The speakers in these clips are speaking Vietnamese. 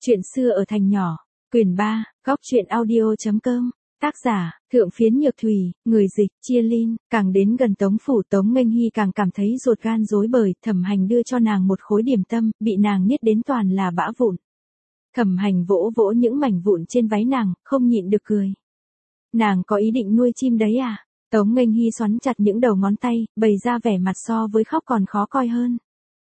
Chuyện xưa ở thành nhỏ, quyển 3, góc truyện audio.com, tác giả, Thượng Phiến Nhược Thùy, người dịch, Chia Linh, càng đến gần Tống phủ Tống Nghênh Hy càng cảm thấy ruột gan rối bời, Thẩm Hành đưa cho nàng một khối điểm tâm, bị nàng niết đến toàn là bã vụn. Thẩm Hành vỗ vỗ những mảnh vụn trên váy nàng, không nhịn được cười. Nàng có ý định nuôi chim đấy à? Tống Nghênh Hy xoắn chặt những đầu ngón tay, bày ra vẻ mặt so với khóc còn khó coi hơn.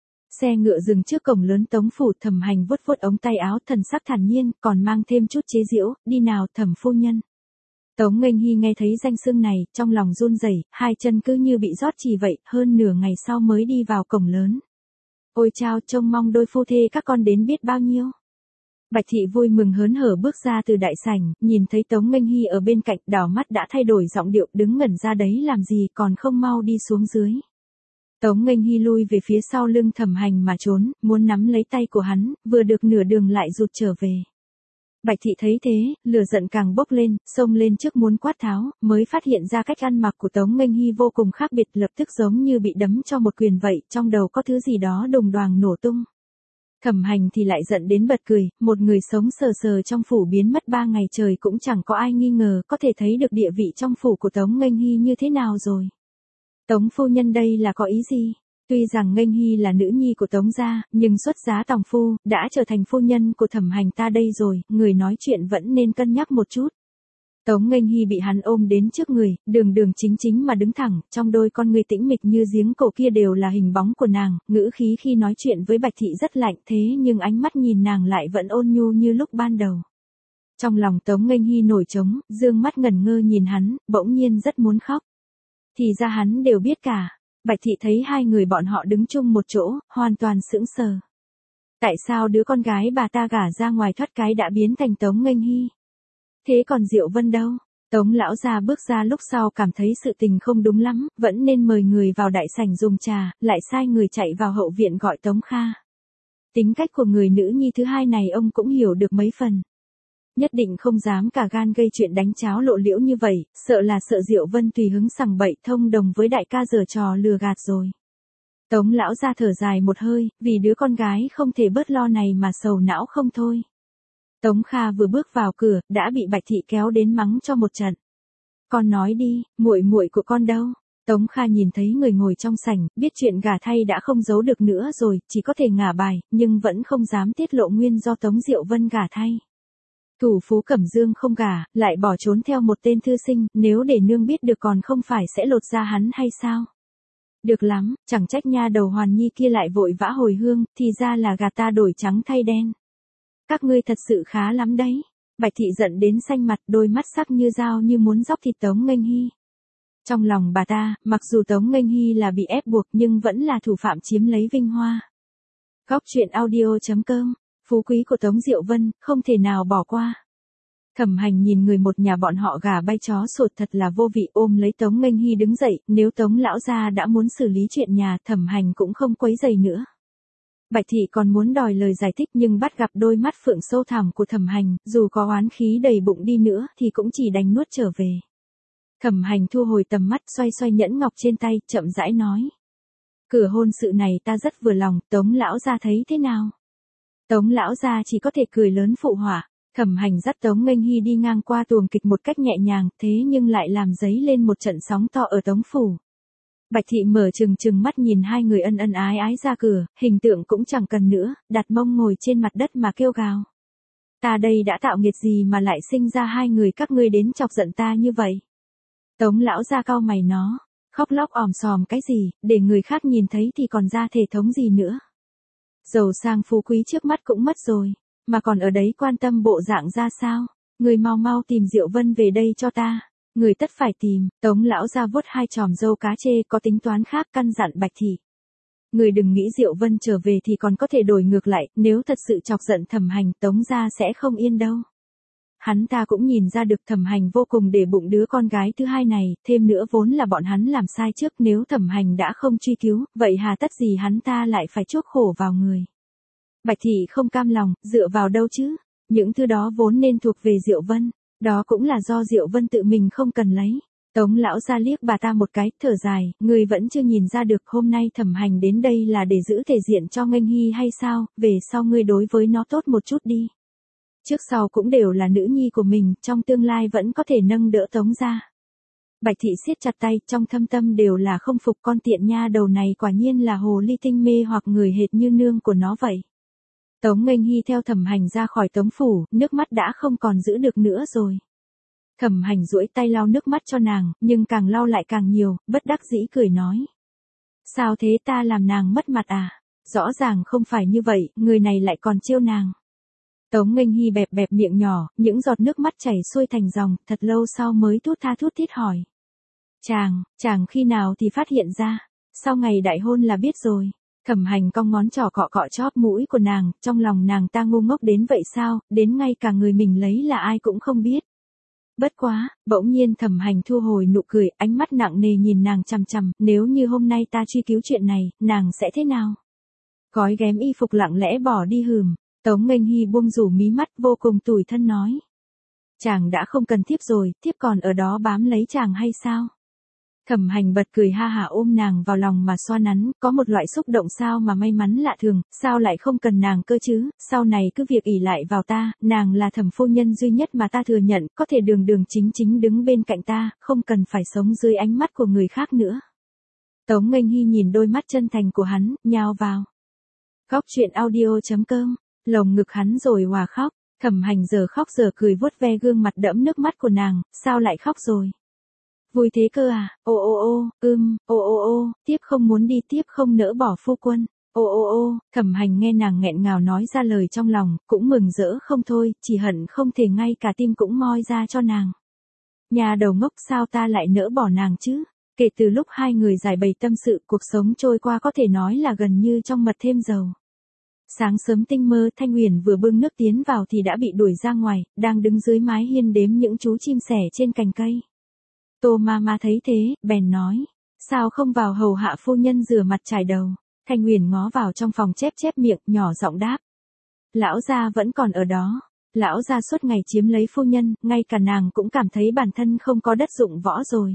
Xe ngựa dừng trước cổng lớn Tống phủ, Thẩm Hành vuốt vuốt ống tay áo, thần sắc thản nhiên, còn mang thêm chút chế giễu, đi nào Thẩm phu nhân. Tống Nghênh Hy nghe thấy danh xưng này, trong lòng run rẩy, hai chân cứ như bị rót chì vậy, hơn nửa ngày sau mới đi vào cổng lớn. Ôi chao, trông mong đôi phu thê các con đến biết bao nhiêu. Bạch thị vui mừng hớn hở bước ra từ đại sảnh, nhìn thấy Tống Nghênh Hy ở bên cạnh, đảo mắt đã thay đổi giọng điệu, đứng ngẩn ra đấy làm gì, còn không mau đi xuống dưới. Tống Nghênh Hy lui về phía sau lưng Thẩm Hành mà trốn, muốn nắm lấy tay của hắn, vừa được nửa đường lại rụt trở về. Bạch thị thấy thế, lửa giận càng bốc lên, xông lên trước muốn quát tháo, mới phát hiện ra cách ăn mặc của Tống Nghênh Hy vô cùng khác biệt, lập tức giống như bị đấm cho một quyền vậy, trong đầu có thứ gì đó đùng đoàng nổ tung. Thẩm Hành thì lại giận đến bật cười, một người sống sờ sờ trong phủ biến mất 3 ngày trời cũng chẳng có ai nghi ngờ, có thể thấy được địa vị trong phủ của Tống Nghênh Hy như thế nào rồi. Tống phu nhân đây là có ý gì? Tuy rằng Nghênh Hy là nữ nhi của Tống gia, nhưng xuất giá tòng phu, đã trở thành phu nhân của Thẩm Hành ta đây rồi, người nói chuyện vẫn nên cân nhắc một chút. Tống Nghênh Hy bị hắn ôm đến trước người, đường đường chính chính mà đứng thẳng, trong đôi con người tĩnh mịch như giếng cổ kia đều là hình bóng của nàng, ngữ khí khi nói chuyện với Bạch thị rất lạnh thế nhưng ánh mắt nhìn nàng lại vẫn ôn nhu như lúc ban đầu. Trong lòng Tống Nghênh Hy nổi trống, dương mắt ngẩn ngơ nhìn hắn, bỗng nhiên rất muốn khóc. Thì ra hắn đều biết cả. Bạch thị thấy hai người bọn họ đứng chung một chỗ, hoàn toàn sững sờ. Tại sao đứa con gái bà ta gả ra ngoài thoát cái đã biến thành Tống Nghênh Hy? Thế còn Diệu Vân đâu? Tống lão gia bước ra lúc sau cảm thấy sự tình không đúng lắm, vẫn nên mời người vào đại sảnh dùng trà, lại sai người chạy vào hậu viện gọi Tống Kha. Tính cách của người nữ nhi thứ hai này ông cũng hiểu được mấy phần. Nhất định không dám cả gan gây chuyện đánh cháo lộ liễu như vậy, sợ là sợ Diệu Vân tùy hứng sằng bậy thông đồng với đại ca giở trò lừa gạt rồi. Tống lão ra thở dài một hơi, vì đứa con gái không thể bớt lo này mà sầu não không thôi. Tống Kha vừa bước vào cửa, đã bị Bạch thị kéo đến mắng cho một trận. Con nói đi, muội muội của con đâu? Tống Kha nhìn thấy người ngồi trong sảnh, biết chuyện gả thay đã không giấu được nữa rồi, chỉ có thể ngả bài, nhưng vẫn không dám tiết lộ nguyên do Tống Diệu Vân gả thay. Thủ phú Cẩm Dương không gả, lại bỏ trốn theo một tên thư sinh, nếu để nương biết được còn không phải sẽ lột da hắn hay sao? Được lắm, chẳng trách nha đầu Hoàn Nhi kia lại vội vã hồi hương, thì ra là gà ta đổi trắng thay đen. Các ngươi thật sự khá lắm đấy. Bạch thị giận đến xanh mặt, đôi mắt sắc như dao như muốn róc thịt Tống Nghênh Hy. Trong lòng bà ta, mặc dù Tống Nghênh Hy là bị ép buộc nhưng vẫn là thủ phạm chiếm lấy vinh hoa. Góc truyện audio.com, phú quý của Tống Diệu Vân, không thể nào bỏ qua. Thẩm Hành nhìn người một nhà bọn họ gà bay chó sột thật là vô vị, ôm lấy Tống Nghênh Hy đứng dậy, nếu Tống lão gia đã muốn xử lý chuyện nhà, Thẩm Hành cũng không quấy rầy nữa. Bạch thị còn muốn đòi lời giải thích nhưng bắt gặp đôi mắt phượng sâu thẳm của Thẩm Hành, dù có oán khí đầy bụng đi nữa thì cũng chỉ đành nuốt trở về. Thẩm Hành thu hồi tầm mắt, xoay xoay nhẫn ngọc trên tay, chậm rãi nói: cửa hôn sự này ta rất vừa lòng, Tống lão gia thấy thế nào? Tống lão gia chỉ có thể cười lớn phụ họa. Thẩm Hành dắt Tống Nghênh Hy đi ngang qua tuồng kịch một cách nhẹ nhàng, thế nhưng lại làm dấy lên một trận sóng to ở Tống phủ. Bạch thị mở trừng mắt nhìn hai người ân ân ái ái ra cửa, hình tượng cũng chẳng cần nữa, đặt mông ngồi trên mặt đất mà kêu gào. Ta đây đã tạo nghiệt gì mà lại sinh ra hai người các ngươi đến chọc giận ta như vậy? Tống lão gia cau mày nó, khóc lóc òm sòm cái gì, để người khác nhìn thấy thì còn ra thể thống gì nữa. Giàu sang phú quý trước mắt cũng mất rồi, mà còn ở đấy quan tâm bộ dạng ra sao? Người mau mau tìm Diệu Vân về đây cho ta. Người tất phải tìm. Tống lão ra vuốt hai chòm râu cá chê, có tính toán khác, căn dặn Bạch thị. Người đừng nghĩ Diệu Vân trở về thì còn có thể đổi ngược lại, nếu thật sự chọc giận Thẩm Hành, Tống gia sẽ không yên đâu. Hắn ta cũng nhìn ra được Thẩm Hành vô cùng để bụng đứa con gái thứ hai này, thêm nữa vốn là bọn hắn làm sai trước, nếu Thẩm Hành đã không truy cứu, vậy hà tất gì hắn ta lại phải chuốc khổ vào người. Bạch thị không cam lòng, dựa vào đâu chứ? Những thứ đó vốn nên thuộc về Diệu Vân, đó cũng là do Diệu Vân tự mình không cần lấy. Tống lão ra liếc bà ta một cái, thở dài, người vẫn chưa nhìn ra được hôm nay Thẩm Hành đến đây là để giữ thể diện cho Nghênh Hy hay sao, về sau ngươi đối với nó tốt một chút đi. Trước sau cũng đều là nữ nhi của mình, trong tương lai vẫn có thể nâng đỡ Tống gia. Bạch thị siết chặt tay, trong thâm tâm đều là không phục con tiện nha đầu này quả nhiên là hồ ly tinh mê hoặc người hệt như nương của nó vậy. Tống Nghênh Hy theo Thẩm Hành ra khỏi Tống phủ, nước mắt đã không còn giữ được nữa rồi. Thẩm Hành duỗi tay lau nước mắt cho nàng, nhưng càng lau lại càng nhiều, bất đắc dĩ cười nói. Sao thế, ta làm nàng mất mặt à? Rõ ràng không phải như vậy, người này lại còn trêu nàng. Tống Nghênh Hy bẹp bẹp miệng nhỏ, những giọt nước mắt chảy xuôi thành dòng, thật lâu sau mới thút tha thút thít hỏi. Chàng khi nào thì phát hiện ra? Sau ngày đại hôn là biết rồi. Thẩm Hành cong ngón trỏ cọ cọ chóp mũi của nàng, trong lòng nàng ta ngu ngốc đến vậy sao, đến ngay cả người mình lấy là ai cũng không biết. Bất quá, bỗng nhiên Thẩm Hành thu hồi nụ cười, ánh mắt nặng nề nhìn nàng chằm chằm, nếu như hôm nay ta truy cứu chuyện này, nàng sẽ thế nào? Gói ghém y phục lặng lẽ bỏ đi hừm. Tống Nghênh Hy buông rủ mí mắt vô cùng tủi thân nói. Chàng đã không cần thiếp rồi, thiếp còn ở đó bám lấy chàng hay sao? Thẩm Hành bật cười ha hả ôm nàng vào lòng mà xoa nắn, có một loại xúc động sao mà may mắn lạ thường, sao lại không cần nàng cơ chứ, sau này cứ việc ỷ lại vào ta, nàng là Thẩm phu nhân duy nhất mà ta thừa nhận, có thể đường đường chính chính đứng bên cạnh ta, không cần phải sống dưới ánh mắt của người khác nữa. Tống Nghênh Hy nhìn đôi mắt chân thành của hắn, nhào vào. Góc truyện audio.com, lồng ngực hắn rồi hòa khóc, Thẩm Hành giờ khóc giờ cười vuốt ve gương mặt đẫm nước mắt của nàng, sao lại khóc rồi? Vui thế cơ à, tiếp không muốn đi, tiếp không nỡ bỏ phu quân, Thẩm Hành nghe nàng nghẹn ngào nói ra lời trong lòng, cũng mừng rỡ không thôi, chỉ hận không thể ngay cả tim cũng moi ra cho nàng. Nhà đầu ngốc, sao ta lại nỡ bỏ nàng chứ? Kể từ lúc hai người giải bày tâm sự, cuộc sống trôi qua có thể nói là gần như trong mật thêm dầu. Sáng sớm tinh mơ, Thanh Huyền vừa bưng nước tiến vào thì đã bị đuổi ra ngoài, đang đứng dưới mái hiên đếm những chú chim sẻ trên cành cây. Tô Mama thấy thế, bèn nói, sao không vào hầu hạ phu nhân rửa mặt chải đầu? Thanh Huyền ngó vào trong phòng chép chép miệng, nhỏ giọng đáp. Lão gia vẫn còn ở đó. Lão gia suốt ngày chiếm lấy phu nhân, ngay cả nàng cũng cảm thấy bản thân không có đất dụng võ rồi.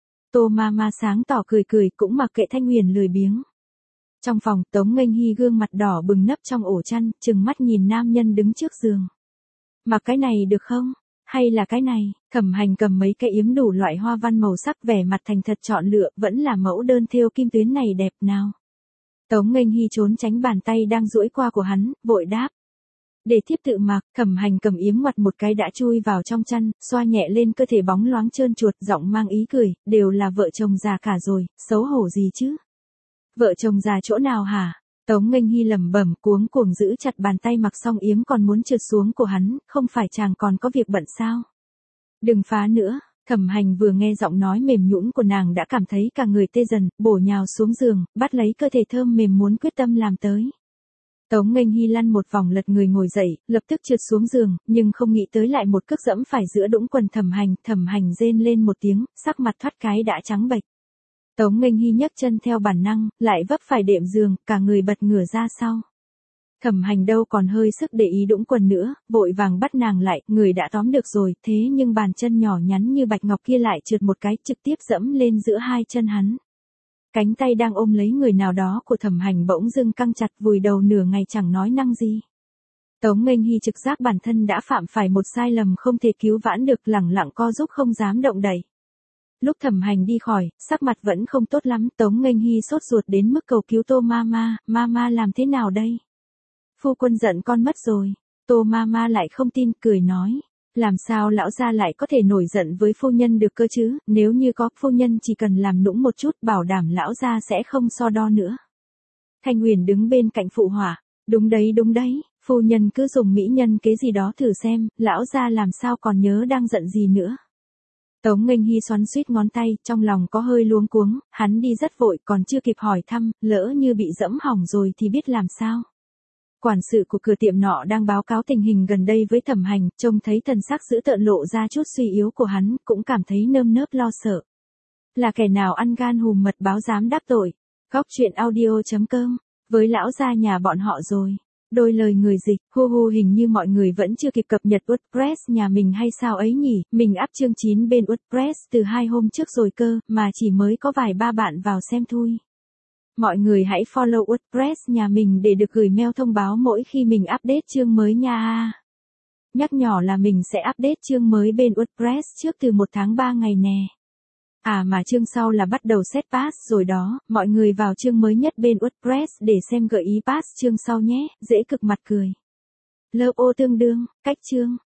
Tô Mama sáng tỏ cười cười, cũng mặc kệ Thanh Huyền lười biếng. Trong phòng, Tống Nghênh Hy gương mặt đỏ bừng nấp trong ổ chăn, trừng mắt nhìn nam nhân đứng trước giường. Mặc cái này được không? Hay là cái này? Thẩm Hành cầm mấy cái yếm đủ loại hoa văn màu sắc, vẻ mặt thành thật chọn lựa, vẫn là mẫu đơn thêu kim tuyến này đẹp nào. Tống Nghênh Hy trốn tránh bàn tay đang duỗi qua của hắn, vội đáp. Để thiếp tự mặc. Thẩm Hành cầm yếm ngoặt một cái đã chui vào trong chăn, xoa nhẹ lên cơ thể bóng loáng trơn chuột, giọng mang ý cười, đều là vợ chồng già cả rồi, xấu hổ gì chứ? Vợ chồng già chỗ nào hả? Tống Nghênh Hy lẩm bẩm, cuống cuồng giữ chặt bàn tay mặc xong yếm còn muốn trượt xuống của hắn, không phải chàng còn có việc bận sao? Đừng phá nữa. Thẩm Hành vừa nghe giọng nói mềm nhũn của nàng đã cảm thấy cả người tê dần, bổ nhào xuống giường, bắt lấy cơ thể thơm mềm muốn quyết tâm làm tới. Tống Nghênh Hy lăn một vòng lật người ngồi dậy, lập tức trượt xuống giường, nhưng không nghĩ tới lại một cước dẫm phải giữa đũng quần Thẩm Hành rên lên một tiếng, sắc mặt thoát cái đã trắng bệch. Tống Nghênh Hy nhấc chân theo bản năng, lại vấp phải đệm giường, cả người bật ngửa ra sau. Thẩm Hành đâu còn hơi sức để ý đũng quần nữa, vội vàng bắt nàng lại, người đã tóm được rồi, thế nhưng bàn chân nhỏ nhắn như bạch ngọc kia lại trượt một cái, trực tiếp dẫm lên giữa hai chân hắn. Cánh tay đang ôm lấy người nào đó của Thẩm Hành bỗng dưng căng chặt, vùi đầu nửa ngày chẳng nói năng gì. Tống Nghênh Hy trực giác bản thân đã phạm phải một sai lầm không thể cứu vãn được, lẳng lặng co giúp không dám động đậy. Lúc Thẩm Hành đi khỏi, sắc mặt vẫn không tốt lắm, Tống Nghênh Hy sốt ruột đến mức cầu cứu Tô Mama làm thế nào đây? Phu quân giận con mất rồi. Tô Mama lại không tin, cười nói. Làm sao lão gia lại có thể nổi giận với phu nhân được cơ chứ, nếu như có, phu nhân chỉ cần làm nũng một chút, bảo đảm lão gia sẽ không so đo nữa. Thanh Huyền đứng bên cạnh phụ họa. Đúng đấy, phu nhân cứ dùng mỹ nhân kế gì đó thử xem, lão gia làm sao còn nhớ đang giận gì nữa. Tống Nghênh Hy xoắn xuýt ngón tay, trong lòng có hơi luống cuống, hắn đi rất vội, còn chưa kịp hỏi thăm, lỡ như bị dẫm hỏng rồi thì biết làm sao. Quản sự của cửa tiệm nọ đang báo cáo tình hình gần đây với Thẩm Hành, trông thấy thần sắc dữ tợn lộ ra chút suy yếu của hắn, cũng cảm thấy nơm nớp lo sợ. Là kẻ nào ăn gan hùm mật báo dám đáp tội. Góc truyện audio.com, với lão gia nhà bọn họ rồi. Đôi lời người dịch, hình như mọi người vẫn chưa kịp cập nhật WordPress nhà mình hay sao ấy nhỉ, mình up chương 9 bên WordPress từ 2 hôm trước rồi cơ, mà chỉ mới có vài ba bạn vào xem thôi. Mọi người hãy follow WordPress nhà mình để được gửi mail thông báo mỗi khi mình update chương mới nha. nhắc nhỏ là mình sẽ update chương mới bên WordPress trước từ 1 tháng 3 ngày nè. À mà chương sau là bắt đầu set pass rồi đó, mọi người vào chương mới nhất bên WordPress để xem gợi ý pass chương sau nhé, dễ cực mặt cười. Lơ ô tương đương, cách chương.